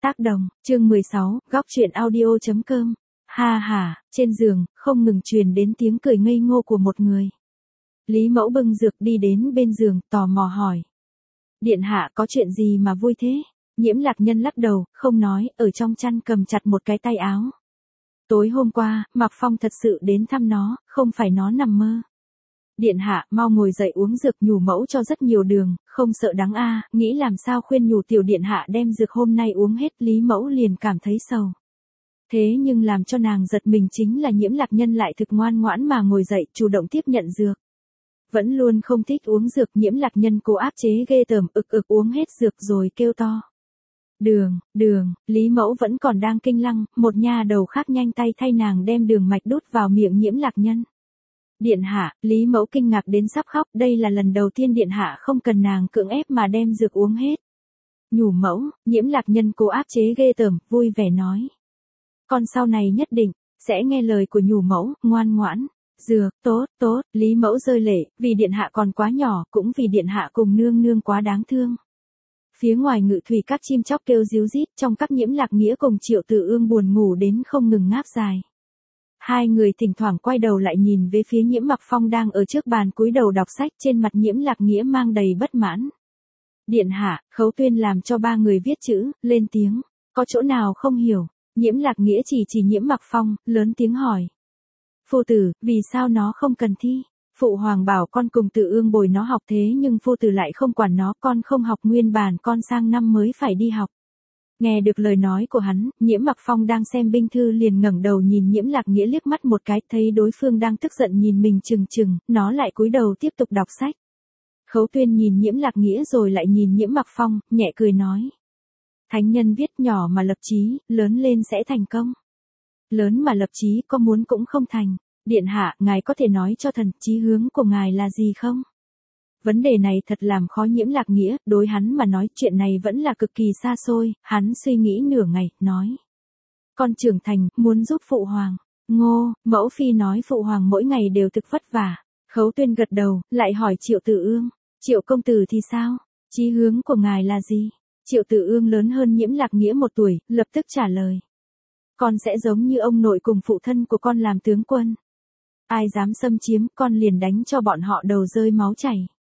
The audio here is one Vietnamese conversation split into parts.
Tác đồng, chương 16, góc truyện audio.com. Ha ha, trên giường, không ngừng truyền đến tiếng cười ngây ngô của một người. Lý Mẫu bưng dược đi đến bên giường, tò mò hỏi. Điện hạ có chuyện gì mà vui thế? Nhiễm Lạc Nhân lắc đầu, không nói, ở trong chăn cầm chặt một cái tay áo. Tối hôm qua, Mạc Phong thật sự đến thăm nó, không phải nó nằm mơ. Điện hạ, mau ngồi dậy uống dược, nhủ mẫu cho rất nhiều đường, không sợ đắng a. Nghĩ làm sao khuyên nhủ tiểu điện hạ đem dược hôm nay uống hết, Lý Mẫu liền cảm thấy sầu. Thế nhưng làm cho nàng giật mình chính là Nhiễm Lạc Nhân lại thực ngoan ngoãn mà ngồi dậy, chủ động tiếp nhận dược. Vẫn luôn không thích uống dược, Nhiễm Lạc Nhân cố áp chế ghê tởm, ực uống hết dược rồi kêu to. Đường, Lý Mẫu vẫn còn đang kinh lăng, một nha đầu khác nhanh tay thay nàng đem đường mạch đút vào miệng Nhiễm Lạc Nhân. Điện hạ, Lý Mẫu kinh ngạc đến sắp khóc, đây là lần đầu tiên điện hạ không cần nàng cưỡng ép mà đem dược uống hết. Nhủ mẫu, Nhiễm Lạc Nhân cố áp chế ghê tởm, vui vẻ nói. Con sau này nhất định, sẽ nghe lời của nhủ mẫu, ngoan ngoãn. Dược, tốt, Lý Mẫu rơi lệ, vì điện hạ còn quá nhỏ, cũng vì điện hạ cùng nương nương quá đáng thương. Phía ngoài ngự thủy các chim chóc kêu ríu rít, trong các Nhiễm Lạc Nghĩa cùng Triệu Tử Ương buồn ngủ đến không ngừng ngáp dài. Hai người thỉnh thoảng quay đầu lại nhìn về phía Nhiễm Mặc Phong đang ở trước bàn cúi đầu đọc sách, trên mặt Nhiễm Lạc Nghĩa mang đầy bất mãn. Điện hạ, Khấu Tuyên làm cho ba người viết chữ, lên tiếng, có chỗ nào không hiểu? Nhiễm Lạc Nghĩa chỉ Nhiễm Mặc Phong, lớn tiếng hỏi. Phu tử, vì sao nó không cần thi? Phụ hoàng bảo con cùng Tử Ương bồi nó học, thế nhưng phu tử lại không quản nó, con không học nguyên bản, con sang năm mới phải đi học. Nghe được lời nói của hắn, Nhiễm Mặc Phong đang xem binh thư liền ngẩng đầu nhìn Nhiễm Lạc Nghĩa liếc mắt một cái, thấy đối phương đang tức giận nhìn mình chừng, nó lại cúi đầu tiếp tục đọc sách. Khấu Tuyên nhìn Nhiễm Lạc Nghĩa rồi lại nhìn Nhiễm Mặc Phong, nhẹ cười nói. Thánh nhân viết nhỏ mà lập chí, lớn lên sẽ thành công. Lớn mà lập chí có muốn cũng không thành. Điện hạ, ngài có thể nói cho thần, chí hướng của ngài là gì không? Vấn đề này thật làm khó Nhiễm Lạc Nghĩa, đối hắn mà nói chuyện này vẫn là cực kỳ xa xôi, hắn suy nghĩ nửa ngày, nói. Con trưởng thành, muốn giúp phụ hoàng. Ngô, mẫu phi nói phụ hoàng mỗi ngày đều thực vất vả. Khấu Tuyên gật đầu, lại hỏi Triệu Tử Ương. Triệu công tử thì sao? Chí hướng của ngài là gì? Triệu Tử Ương lớn hơn Nhiễm Lạc Nghĩa 1 tuổi, lập tức trả lời. Con sẽ giống như ông nội cùng phụ thân của con làm tướng quân. Ai dám xâm chiếm, con liền đánh cho bọn họ đầu rơi máu chảy.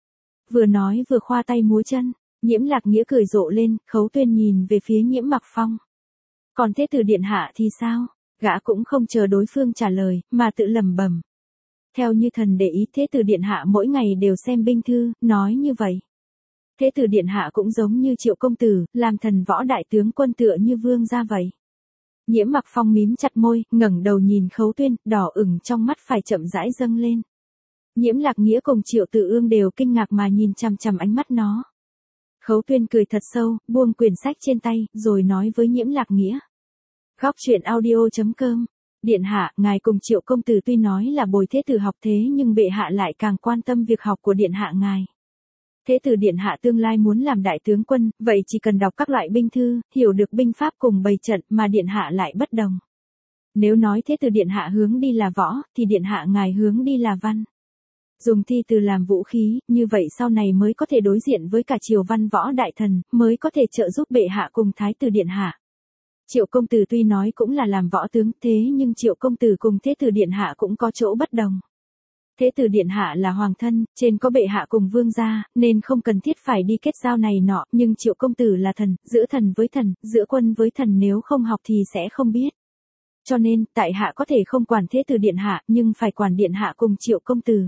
Vừa nói vừa khoa tay múa chân, Nhiễm Lạc Nghĩa cười rộ lên, Khấu Tuyên nhìn về phía Nhiễm Mặc Phong. Còn thế tử điện hạ thì sao? Gã cũng không chờ đối phương trả lời, mà tự lẩm bẩm. Theo như thần để ý, thế tử điện hạ mỗi ngày đều xem binh thư, nói như vậy. Thế tử điện hạ cũng giống như Triệu công tử, làm thần võ đại tướng quân tựa như vương gia vậy. Nhiễm Mặc Phong mím chặt môi, ngẩng đầu nhìn Khấu Tuyên, đỏ ửng trong mắt phải chậm rãi dâng lên. Nhiễm Lạc Nghĩa cùng Triệu Tử Ương đều kinh ngạc mà nhìn chằm ánh mắt nó. Khấu Tuyên cười thật sâu, buông quyển sách trên tay, rồi nói với Nhiễm Lạc Nghĩa. Góc truyện audio.com. Điện hạ, ngài cùng Triệu công tử tuy nói là bồi thế tử học, thế nhưng bệ hạ lại càng quan tâm việc học của điện hạ ngài. Thế tử điện hạ tương lai muốn làm đại tướng quân, vậy chỉ cần đọc các loại binh thư, hiểu được binh pháp cùng bày trận, mà điện hạ lại bất đồng. Nếu nói thế tử điện hạ hướng đi là võ, thì điện hạ ngài hướng đi là văn. Dùng thi từ làm vũ khí, như vậy sau này mới có thể đối diện với cả triều văn võ đại thần, mới có thể trợ giúp bệ hạ cùng thái tử điện hạ. Triệu công tử tuy nói cũng là làm võ tướng, thế nhưng Triệu công tử cùng thế tử điện hạ cũng có chỗ bất đồng. Thế tử điện hạ là hoàng thân, trên có bệ hạ cùng vương gia, nên không cần thiết phải đi kết giao này nọ, nhưng Triệu công tử là thần, giữa thần với thần, giữa quân với thần, nếu không học thì sẽ không biết. Cho nên, tại hạ có thể không quản thế tử điện hạ, nhưng phải quản điện hạ cùng Triệu công tử.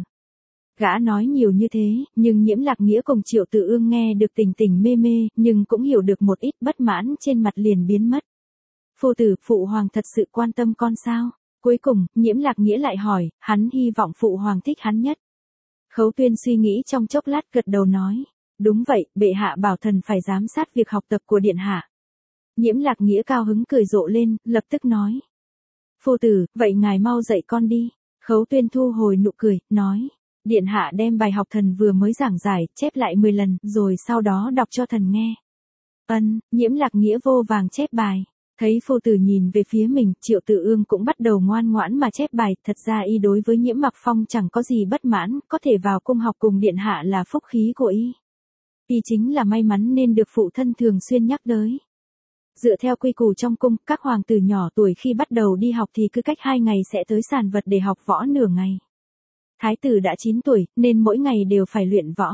Gã nói nhiều như thế, nhưng Nhiễm Lạc Nghĩa cùng Triệu Tử Ương nghe được tình mê, nhưng cũng hiểu được một ít, bất mãn trên mặt liền biến mất. Phu tử, phụ hoàng thật sự quan tâm con sao? Cuối cùng, Nhiễm Lạc Nghĩa lại hỏi, hắn hy vọng phụ hoàng thích hắn nhất. Khấu Tuyên suy nghĩ trong chốc lát gật đầu nói. Đúng vậy, bệ hạ bảo thần phải giám sát việc học tập của điện hạ. Nhiễm Lạc Nghĩa cao hứng cười rộ lên, lập tức nói. Phu tử, vậy ngài mau dạy con đi. Khấu Tuyên thu hồi nụ cười, nói. Điện hạ đem bài học thần vừa mới giảng giải, chép lại 10 lần, rồi sau đó đọc cho thần nghe. Nhiễm Lạc Nghĩa vô vàng chép bài. Thấy phu tử nhìn về phía mình, Triệu Tử Ương cũng bắt đầu ngoan ngoãn mà chép bài, thật ra y đối với Nhiễm Mặc Phong chẳng có gì bất mãn, có thể vào cung học cùng điện hạ là phúc khí của y. Y chính là may mắn nên được phụ thân thường xuyên nhắc tới. Dựa theo quy củ trong cung, các hoàng tử nhỏ tuổi khi bắt đầu đi học thì cứ cách 2 ngày sẽ tới sàn vật để học võ nửa ngày. Thái tử đã 9 tuổi, nên mỗi ngày đều phải luyện võ.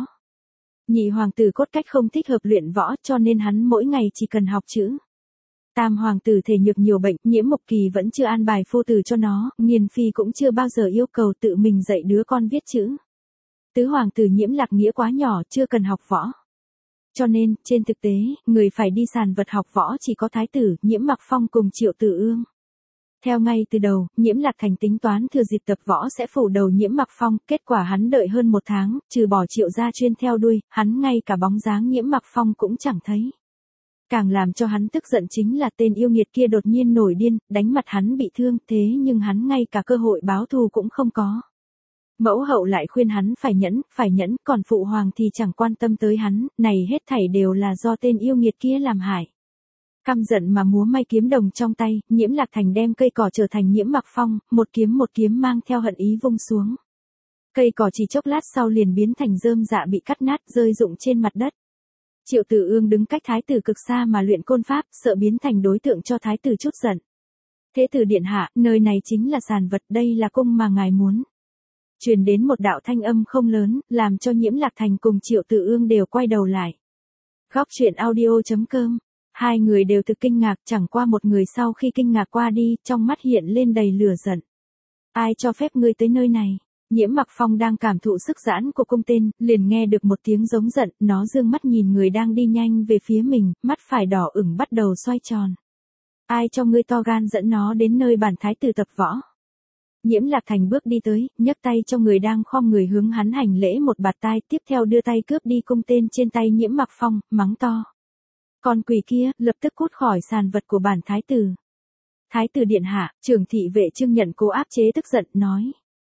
Nhị hoàng tử cốt cách không thích hợp luyện võ cho nên hắn mỗi ngày chỉ cần học chữ. Tam hoàng tử thể nhược nhiều bệnh, Nhiễm Mộc Kỳ vẫn chưa an bài phu tử cho nó, Nghiên Phi cũng chưa bao giờ yêu cầu tự mình dạy đứa con viết chữ. Tứ hoàng tử Nhiễm Lạc Nghĩa quá nhỏ, chưa cần học võ. Cho nên, trên thực tế, người phải đi sàn vật học võ chỉ có thái tử, Nhiễm Mặc Phong cùng Triệu Tử Ương. Theo ngay từ đầu, Nhiễm Lạc Thành tính toán thừa dịp tập võ sẽ phủ đầu Nhiễm Mặc Phong, kết quả hắn đợi hơn 1 tháng, trừ bỏ Triệu gia chuyên theo đuôi, hắn ngay cả bóng dáng Nhiễm Mặc Phong cũng chẳng thấy. Càng làm cho hắn tức giận chính là tên yêu nghiệt kia đột nhiên nổi điên, đánh mặt hắn bị thương, thế nhưng hắn ngay cả cơ hội báo thù cũng không có. Mẫu hậu lại khuyên hắn phải nhẫn, còn phụ hoàng thì chẳng quan tâm tới hắn, này hết thảy đều là do tên yêu nghiệt kia làm hại. Căm giận mà múa may kiếm đồng trong tay, Nhiễm Lạc Thành đem cây cỏ trở thành Nhiễm Mặc Phong, một kiếm mang theo hận ý vung xuống. Cây cỏ chỉ chốc lát sau liền biến thành rơm rạ bị cắt nát rơi rụng trên mặt đất. Triệu Tử Ương đứng cách thái tử cực xa mà luyện côn pháp, sợ biến thành đối tượng cho thái tử chút giận. Thế tử điện hạ, nơi này chính là sàn vật, đây là cung mà ngài muốn. Truyền đến một đạo thanh âm không lớn, làm cho Nhiễm Lạc Thành cùng Triệu Tử Ương đều quay đầu lại. Góc truyện audio.com. Hai người đều thực kinh ngạc, chẳng qua một người sau khi kinh ngạc qua đi, trong mắt hiện lên đầy lửa giận. Ai cho phép ngươi tới nơi này? Nhiễm Mặc Phong đang cảm thụ sức giãn của cung tên, liền nghe được một tiếng giống giận, nó dương mắt nhìn người đang đi nhanh về phía mình, mắt phải đỏ ửng bắt đầu xoay tròn. Ai cho ngươi to gan dẫn nó đến nơi bản thái tử tập võ? Nhiễm Lạc Thành bước đi tới, nhấc tay cho người đang khom người hướng hắn hành lễ một bạt tai, tiếp theo đưa tay cướp đi cung tên trên tay Nhiễm Mặc Phong, mắng to. Con quỷ kia, lập tức cút khỏi sàn vật của bản thái tử. Thái tử điện hạ, trưởng thị vệ Trương Nhận cố áp chế tức giận, nói.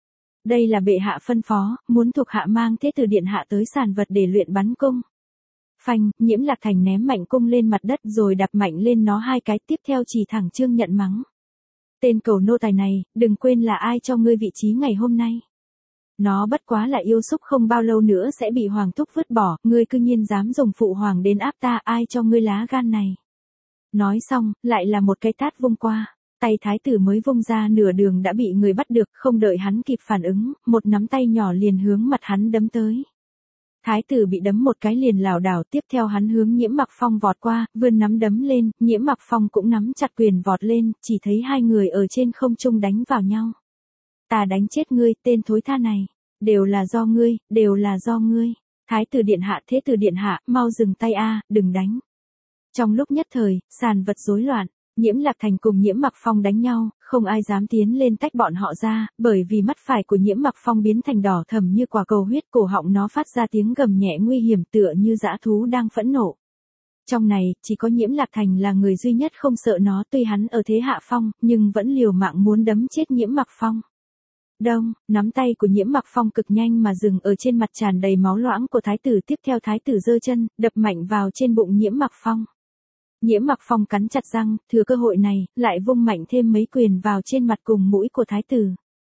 Đây là bệ hạ phân phó, muốn thuộc hạ mang thế tử điện hạ tới sàn vật để luyện bắn cung. Phanh, Nhiễm Lạc Thành ném mạnh cung lên mặt đất rồi đạp mạnh lên nó 2 cái, tiếp theo chỉ thẳng Trương Nhận mắng. Tên cầu nô tài này, đừng quên là ai cho ngươi vị trí ngày hôm nay. Nó bất quá là yêu xúc, không bao lâu nữa sẽ bị hoàng thúc vứt bỏ, ngươi cư nhiên dám dùng phụ hoàng đến áp ta, ai cho ngươi lá gan này. Nói xong, lại là một cái tát vung qua. Tay thái tử mới vung ra nửa đường đã bị người bắt được, không đợi hắn kịp phản ứng, một nắm tay nhỏ liền hướng mặt hắn đấm tới. Thái tử bị đấm một cái liền lảo đảo, tiếp theo hắn hướng Nhiễm Mặc Phong vọt qua, vươn nắm đấm lên, Nhiễm Mặc Phong cũng nắm chặt quyền vọt lên, chỉ thấy hai người ở trên không trung đánh vào nhau. Ta đánh chết ngươi, tên thối tha này. Đều là do ngươi, đều là do ngươi. Thái tử điện hạ, thế tử điện hạ, mau dừng tay a, đừng đánh. Trong lúc nhất thời, sàn vật rối loạn. Nhiễm Lạc Thành cùng Nhiễm Mặc Phong đánh nhau, không ai dám tiến lên tách bọn họ ra, bởi vì mắt phải của Nhiễm Mặc Phong biến thành đỏ thẫm như quả cầu huyết, cổ họng nó phát ra tiếng gầm nhẹ nguy hiểm tựa như dã thú đang phẫn nộ. Trong này, chỉ có Nhiễm Lạc Thành là người duy nhất không sợ nó, tuy hắn ở thế hạ phong, nhưng vẫn liều mạng muốn đấm chết Nhiễm Mặc Phong. Đông, nắm tay của Nhiễm Mặc Phong cực nhanh mà dừng ở trên mặt tràn đầy máu loãng của thái tử, tiếp theo thái tử giơ chân, đập mạnh vào trên bụng Nhiễm Mặc Phong. Nhiễm Mặc Phong cắn chặt răng, thừa cơ hội này, lại vung mạnh thêm mấy quyền vào trên mặt cùng mũi của thái tử.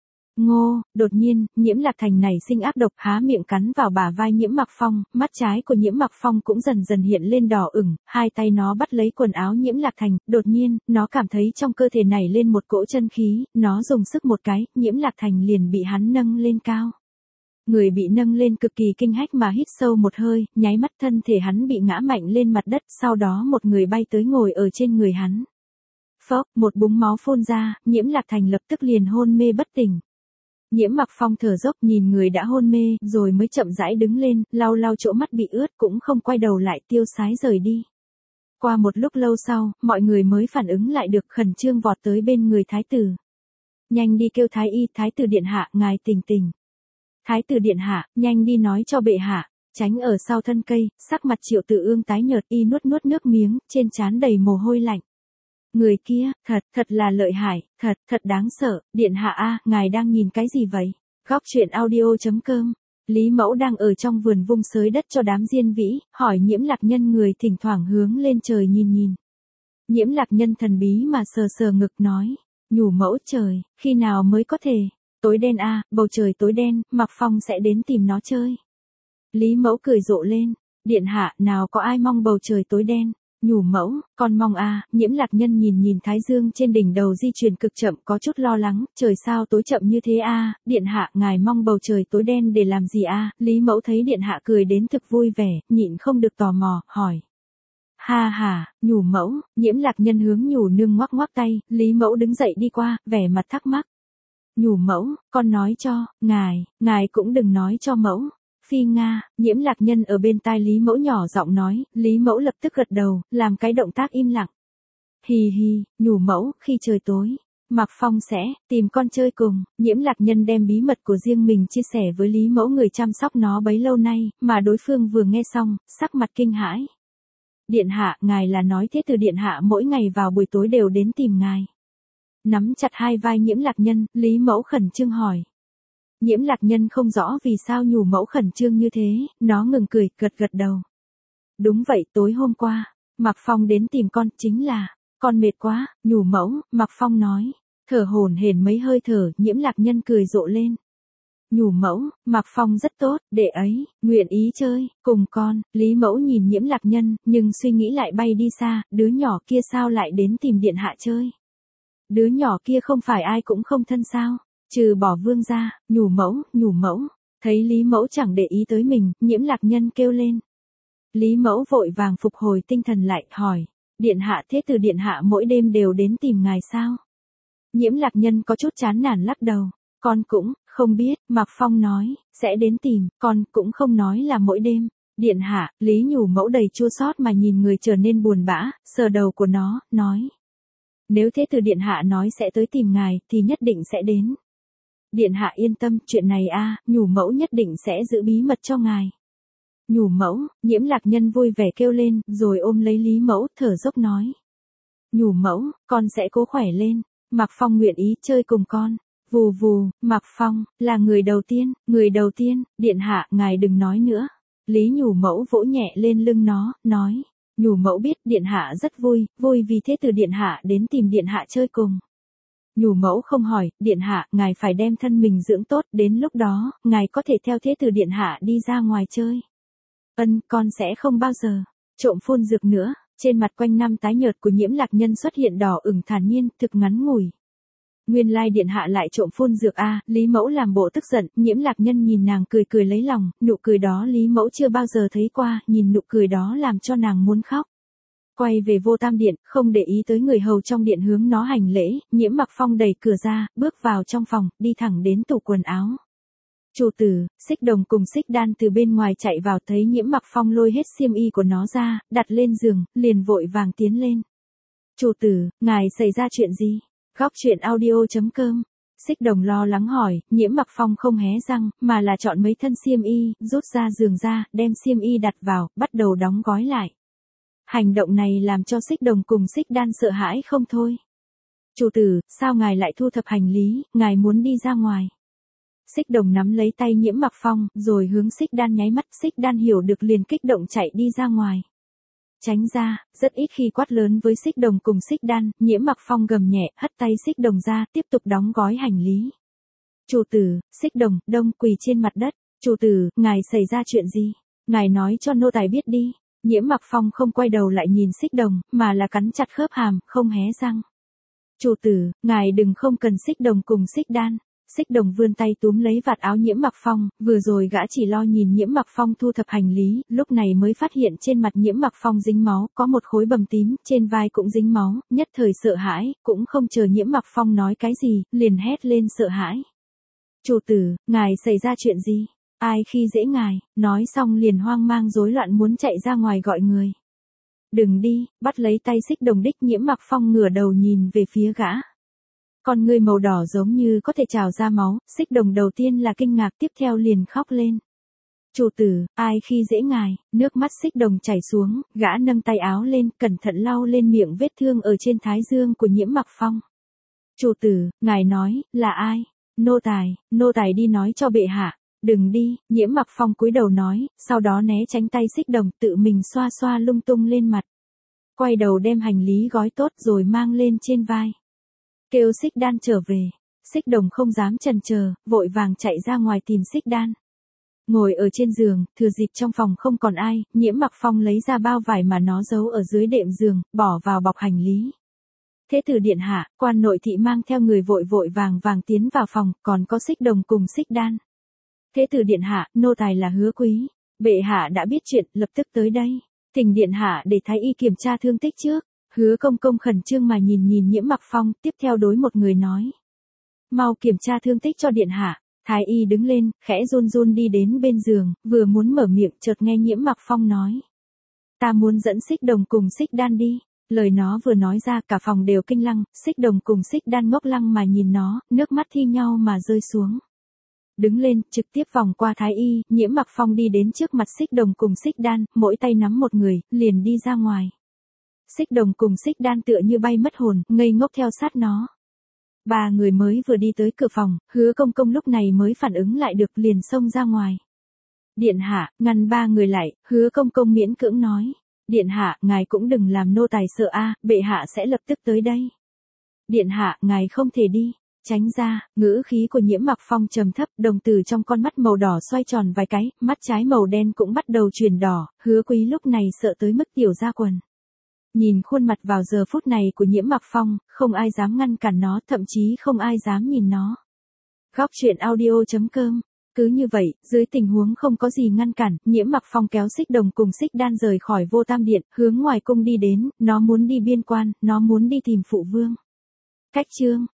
Ngô, đột nhiên, Nhiễm Lạc Thành nảy sinh ác độc, há miệng cắn vào bả vai Nhiễm Mặc Phong, mắt trái của Nhiễm Mặc Phong cũng dần dần hiện lên đỏ ửng, hai tay nó bắt lấy quần áo Nhiễm Lạc Thành, đột nhiên, nó cảm thấy trong cơ thể nảy lên một cỗ chân khí, nó dùng sức một cái, Nhiễm Lạc Thành liền bị hắn nâng lên cao. Người bị nâng lên cực kỳ kinh hách mà hít sâu một hơi, nháy mắt thân thể hắn bị ngã mạnh lên mặt đất, sau đó một người bay tới ngồi ở trên người hắn. Phốc, một búng máu phun ra, Nhiễm Lạc Thành lập tức liền hôn mê bất tỉnh. Nhiễm Mặc Phong thở dốc nhìn người đã hôn mê, rồi mới chậm rãi đứng lên, lau lau chỗ mắt bị ướt cũng không quay đầu lại, tiêu sái rời đi. Qua một lúc lâu sau, mọi người mới phản ứng lại được, khẩn trương vọt tới bên người thái tử. Nhanh đi kêu thái y, thái tử điện hạ, ngài tỉnh tỉnh. Thái tử điện hạ, nhanh đi nói cho bệ hạ. Tránh ở sau thân cây, sắc mặt Triệu Tử Ương tái nhợt, y nuốt nuốt nước miếng, trên trán đầy mồ hôi lạnh. Người kia, thật là lợi hại, thật đáng sợ, điện hạ a, ngài đang nhìn cái gì vậy? Góc truyện audio.com. Lý Mẫu đang ở trong vườn vung xới đất cho đám Diên Vĩ, hỏi Nhiễm Lạc Nhân, người thỉnh thoảng hướng lên trời nhìn. Nhiễm Lạc Nhân thần bí mà sờ sờ ngực nói, nhủ mẫu trời, khi nào mới có thể? Tối đen a, bầu trời tối đen, Mặc Phong sẽ đến tìm nó chơi. Lý Mẫu cười rộ lên, điện hạ, nào có ai mong bầu trời tối đen. Nhủ mẫu, con mong Nhiễm Lạc Nhân nhìn nhìn thái dương trên đỉnh đầu di chuyển cực chậm có chút lo lắng, trời sao tối chậm như thế điện hạ, ngài mong bầu trời tối đen để làm gì Lý mẫu thấy điện hạ cười đến thực vui vẻ, nhịn không được tò mò, hỏi. Ha ha, nhủ mẫu, Nhiễm Lạc Nhân hướng nhủ nương ngoắc ngoắc tay, Lý mẫu đứng dậy đi qua, vẻ mặt thắc mắc. Nhủ mẫu, con nói cho, ngài cũng đừng nói cho mẫu. Phi Nga, Nhiễm Lạc Nhân ở bên tai Lý mẫu nhỏ giọng nói, Lý mẫu lập tức gật đầu, làm cái động tác im lặng. Hì hì, nhủ mẫu, khi trời tối, Mạc Phong sẽ tìm con chơi cùng. Nhiễm Lạc Nhân đem bí mật của riêng mình chia sẻ với Lý mẫu người chăm sóc nó bấy lâu nay, mà đối phương vừa nghe xong, sắc mặt kinh hãi. Điện hạ, ngài là nói thế từ điện hạ mỗi ngày vào buổi tối đều đến tìm ngài. Nắm chặt hai vai Nhiễm Lạc Nhân, Lý mẫu khẩn trương hỏi. Nhiễm Lạc Nhân không rõ vì sao nhủ mẫu khẩn trương như thế, nó ngừng cười, gật gật đầu. Đúng vậy, tối hôm qua, Mạc Phong đến tìm con, chính là, con mệt quá, nhủ mẫu, Mạc Phong nói, thở hổn hển mấy hơi thở, Nhiễm Lạc Nhân cười rộ lên. Nhủ mẫu, Mạc Phong rất tốt, đệ ấy, nguyện ý chơi, cùng con. Lý mẫu nhìn Nhiễm Lạc Nhân, nhưng suy nghĩ lại bay đi xa, đứa nhỏ kia sao lại đến tìm điện hạ chơi. Đứa nhỏ kia không phải ai cũng không thân sao, trừ bỏ vương ra, nhủ mẫu, thấy Lý mẫu chẳng để ý tới mình, Nhiễm Lạc Nhân kêu lên. Lý mẫu vội vàng phục hồi tinh thần lại, hỏi, điện hạ thế từ điện hạ mỗi đêm đều đến tìm ngài sao? Nhiễm Lạc Nhân có chút chán nản lắc đầu, con cũng không biết, Mạc Phong nói, sẽ đến tìm, con cũng không nói là mỗi đêm. Điện hạ, Lý nhủ mẫu đầy chua xót mà nhìn người trở nên buồn bã, sờ đầu của nó, nói. Nếu thế từ điện hạ nói sẽ tới tìm ngài, thì nhất định sẽ đến. Điện hạ yên tâm, chuyện này nhủ mẫu nhất định sẽ giữ bí mật cho ngài. Nhủ mẫu, Nhiễm Lạc Nhân vui vẻ kêu lên, rồi ôm lấy Lý mẫu, thở dốc nói. Nhủ mẫu, con sẽ cố khỏe lên, Mạc Phong nguyện ý chơi cùng con. Vù vù, Mạc Phong, là người đầu tiên, điện hạ, ngài đừng nói nữa. Lý nhủ mẫu vỗ nhẹ lên lưng nó, nói. Nhủ mẫu biết điện hạ rất vui vì thế từ điện hạ đến tìm điện hạ chơi cùng. Nhủ mẫu không hỏi, điện hạ, ngài phải đem thân mình dưỡng tốt, đến lúc đó, ngài có thể theo thế từ điện hạ đi ra ngoài chơi. Con sẽ không bao giờ trộm phun dược nữa. Trên mặt quanh năm tái nhợt của Nhiễm Lạc Nhân xuất hiện đỏ ửng thản nhiên, thực ngắn ngủi. Nguyên lai điện hạ lại trộm phun dược Lý mẫu làm bộ tức giận, Nhiễm Lạc Nhân nhìn nàng cười cười lấy lòng, nụ cười đó Lý mẫu chưa bao giờ thấy qua, nhìn nụ cười đó làm cho nàng muốn khóc. Quay về Vô Tam Điện, không để ý tới người hầu trong điện hướng nó hành lễ, Nhiễm Mạc Phong đẩy cửa ra, bước vào trong phòng, đi thẳng đến tủ quần áo. Chủ tử, Xích Đồng cùng Xích Đan từ bên ngoài chạy vào thấy Nhiễm Mạc Phong lôi hết xiêm y của nó ra, đặt lên giường, liền vội vàng tiến lên. Chủ tử, ngài xảy ra chuyện gì? Góc truyện audio.com. Xích Đồng lo lắng hỏi, Nhiễm Mạc Phong không hé răng, mà là chọn mấy thân xiêm y, rút ra giường ra, đem xiêm y đặt vào, bắt đầu đóng gói lại. Hành động này làm cho Xích Đồng cùng Xích Đan sợ hãi không thôi. Chủ tử, sao ngài lại thu thập hành lý, ngài muốn đi ra ngoài? Xích Đồng nắm lấy tay Nhiễm Mạc Phong, rồi hướng Xích Đan nháy mắt, Xích Đan hiểu được liền kích động chạy đi ra ngoài. Tránh ra, rất ít khi quát lớn với Xích Đồng cùng Xích Đan, Nhiễm Mạc Phong gầm nhẹ, hất tay Xích Đồng ra, tiếp tục đóng gói hành lý. Chủ tử, Xích Đồng, đông quỳ trên mặt đất. Chủ tử, ngài xảy ra chuyện gì? Ngài nói cho nô tài biết đi. Nhiễm Mạc Phong không quay đầu lại nhìn Xích Đồng, mà là cắn chặt khớp hàm, không hé răng. Chủ tử, ngài đừng không cần Xích Đồng cùng Xích Đan. Xích Đồng vươn tay túm lấy vạt áo Nhiễm Mạc Phong, vừa rồi gã chỉ lo nhìn Nhiễm Mạc Phong thu thập hành lý, lúc này mới phát hiện trên mặt Nhiễm Mạc Phong dính máu, có một khối bầm tím, trên vai cũng dính máu, nhất thời sợ hãi, cũng không chờ Nhiễm Mạc Phong nói cái gì, liền hét lên sợ hãi. Chủ tử, ngài xảy ra chuyện gì? Ai khi dễ ngài? Nói xong liền hoang mang rối loạn muốn chạy ra ngoài gọi người. Đừng đi, bắt lấy tay Xích Đồng đích. Nhiễm Mạc Phong ngửa đầu nhìn về phía gã. Con ngươi màu đỏ giống như có thể trào ra máu, Xích Đồng đầu tiên là kinh ngạc, tiếp theo liền khóc lên. Chủ tử, ai khi dễ ngài? Nước mắt Xích Đồng chảy xuống, gã nâng tay áo lên, cẩn thận lau lên miệng vết thương ở trên thái dương của Nhiễm Mạc Phong. Chủ tử, ngài nói, là ai? Nô tài đi nói cho bệ hạ. Đừng đi, Nhiễm Mạc Phong cúi đầu nói, sau đó né tránh tay Xích Đồng, tự mình xoa xoa lung tung lên mặt. Quay đầu đem hành lý gói tốt rồi mang lên trên vai. Kêu Xích Đan trở về. Xích Đồng không dám chần chờ, vội vàng chạy ra ngoài tìm Xích Đan. Ngồi ở trên giường, thừa dịp trong phòng không còn ai, Nhiễm Mặc Phong lấy ra bao vải mà nó giấu ở dưới đệm giường, bỏ vào bọc hành lý. Thế tử điện hạ, quan nội thị mang theo người vội vội vàng vàng tiến vào phòng, còn có Xích Đồng cùng Xích Đan. Thế tử điện hạ, nô tài là Hứa Quý. Bệ hạ đã biết chuyện, lập tức tới đây. Thỉnh điện hạ để thái y kiểm tra thương tích trước. Hứa công công khẩn trương mà nhìn Nhiễm Mặc Phong, tiếp theo đối một người nói. Mau kiểm tra thương tích cho điện hạ. Thái y đứng lên, khẽ run run đi đến bên giường, vừa muốn mở miệng chợt nghe Nhiễm Mặc Phong nói. Ta muốn dẫn Xích Đồng cùng Xích Đan đi. Lời nó vừa nói ra cả phòng đều kinh lăng, Xích Đồng cùng Xích Đan ngốc lăng mà nhìn nó, nước mắt thi nhau mà rơi xuống. Đứng lên, trực tiếp vòng qua Thái y, Nhiễm Mặc Phong đi đến trước mặt Xích Đồng cùng Xích Đan, mỗi tay nắm một người, liền đi ra ngoài. Xích Đồng cùng Xích Đan tựa như bay mất hồn, ngây ngốc theo sát nó. Ba người mới vừa đi tới cửa phòng, Hứa công công lúc này mới phản ứng lại được liền xông ra ngoài. Điện hạ, ngăn ba người lại, Hứa công công miễn cưỡng nói. Điện hạ, ngài cũng đừng làm nô tài sợ a, bệ hạ sẽ lập tức tới đây. Điện hạ, ngài không thể đi. Tránh ra, ngữ khí của Nhiễm Mặc Phong trầm thấp, đồng tử trong con mắt màu đỏ xoay tròn vài cái, mắt trái màu đen cũng bắt đầu chuyển đỏ, Hứa Quý lúc này sợ tới mức tiểu ra quần. Nhìn khuôn mặt vào giờ phút này của Nhiễm Mặc Phong, không ai dám ngăn cản nó, thậm chí không ai dám nhìn nó. Góc truyện audio.com. Cứ như vậy, dưới tình huống không có gì ngăn cản, Nhiễm Mặc Phong kéo Xích Đồng cùng Xích Đan rời khỏi Vô Tam Điện, hướng ngoài cung đi đến, nó muốn đi biên quan, nó muốn đi tìm phụ vương. Cách chương